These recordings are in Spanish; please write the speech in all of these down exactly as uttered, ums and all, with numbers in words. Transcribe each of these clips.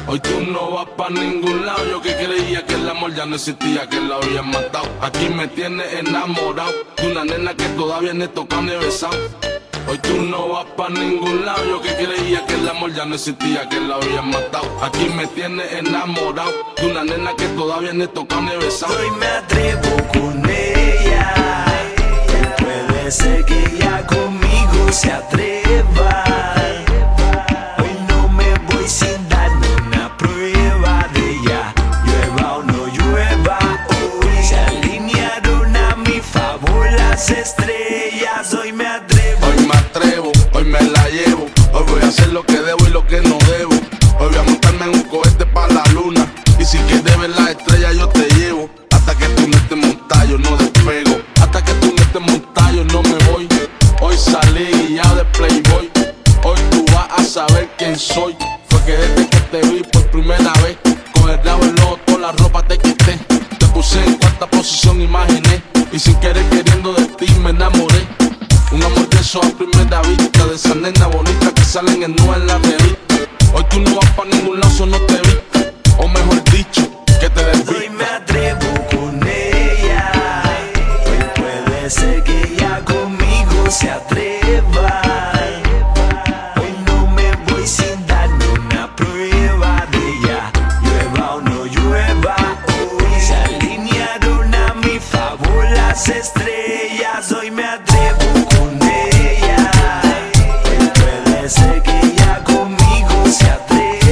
Hoy tú no vas pa' ningún lado. Yo que creía que el amor ya no existía, que la habían matado. Aquí me tienes enamorado de una nena que todavía ni he tocado ni he besado. Hoy tú no vas pa' ningún lado. Yo que creía que el amor ya no existía, que la habían matado. Aquí me tienes enamorado de una nena que todavía ni he tocado ni he besado. Hoy me atrevo con ella. Puede ser que ella conmigo se atreva. Hoy no me voy sin dar una prueba de ella. Llueva o no llueva, hoy se alinearon a mi favor las estrellas. Hoy me atrevo. Hoy me atrevo, hoy me la llevo. Hoy voy a hacer lo que debo y lo que no debo. Hoy voy a montarme en un cohete pa' la luna. Y si quieres ver las estrellas yo te llevo. Hasta que tú no estés montado yo no despego. Hasta que tú no estés montado yo no me voy. Hoy salí guiado de Playboy. Hoy tú vas a saber quién soy. Fue que desde que te vi por primera vez, con el rabo en ojo toda la ropa te quité. Te puse en cuarta posición, imaginé. Y sin querer queriendo de ti me enamoré. Un amor de eso a primera vista, de esa nena bonita que salen en nube en la revista. Hoy tú no vas pa' ningún lado, so no te viste. O mejor dicho, que te desvistas. Hoy me atrevo con ella. Hoy puede ser que ella conmigo se atreva. Hoy no me voy sin dar una prueba de ella. Llueva o no llueva, hoy se alinearon a mi favor las estrellas. Hoy me atrevo con ella. Hoy puede ser que ella conmigo se atreva.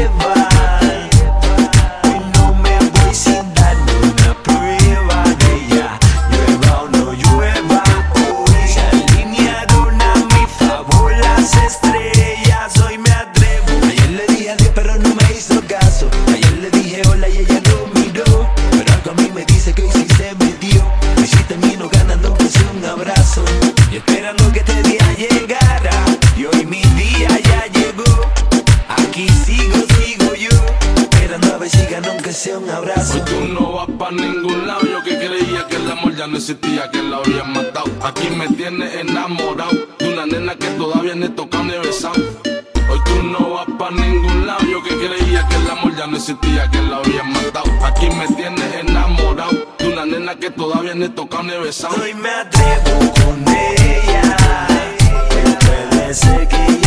Y esperando que este día llegara, y hoy mi día ya llegó. Aquí sigo, sigo yo, esperando a ver si gano aunque sea un abrazo. Hoy tú no vas pa' ningún lado. Yo que creía que el amor ya no existía, que la habían matado. Aquí me tienes enamorado de una nena que todavía ni he tocado ni he besado. Hoy tú no vas pa' ningún lado. Yo que creía que el amor ya no existía, que la habían matado. Aquí me tienes enamorado de una nena que todavía ni he tocado ni he besado. Hoy me atrevo con ella. Puede ser que ella